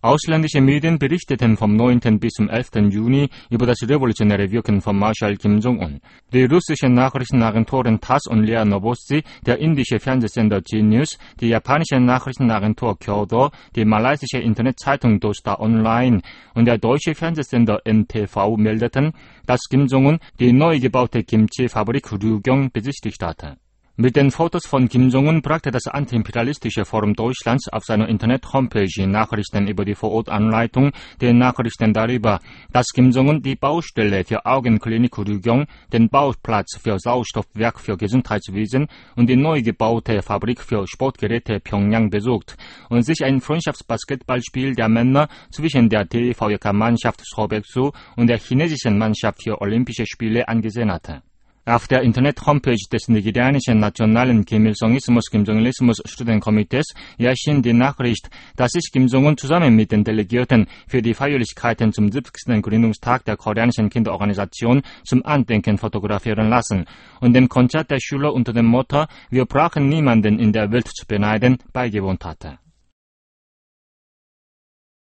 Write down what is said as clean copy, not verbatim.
Ausländische Medien berichteten vom 9. bis zum 11. Juni über das revolutionäre Wirken von Marschall Kim Jong-un. Die russischen Nachrichtenagenturen TASS und RIA Novosti, der indische Fernsehsender G-News, die japanische Nachrichtenagentur Kyodo, die malaysische Internetzeitung Dosta Online und der deutsche Fernsehsender NTV meldeten, dass Kim Jong-un die neu gebaute Kimchi-Fabrik Ryugyong besichtigt hatte. Mit den Fotos von Kim Jong-un brachte das Antiimperialistische Forum Deutschlands auf seiner Internet-Homepage Nachrichten über die Vorortanleitung der Nachrichten darüber, dass Kim Jong-un die Baustelle für Augenklinik Ryugyong, den Bauplatz für Sauerstoffwerk für Gesundheitswesen und die neu gebaute Fabrik für Sportgeräte Pyongyang besucht und sich ein Freundschaftsbasketballspiel der Männer zwischen der DVJK-Mannschaft Seobaeksu und der chinesischen Mannschaft für Olympische Spiele angesehen hatte. Auf der Internet-Homepage des nigerianischen Nationalen Kim-Il-Songismus-Kim-Jong-Ilismus-Studienkomitees erschien die Nachricht, dass sich Kim Jong-un zusammen mit den Delegierten für die Feierlichkeiten zum 70. Gründungstag der koreanischen Kinderorganisation zum Andenken fotografieren lassen und dem Konzert der Schüler unter dem Motto "Wir brauchen niemanden in der Welt zu beneiden" beigewohnt hatte.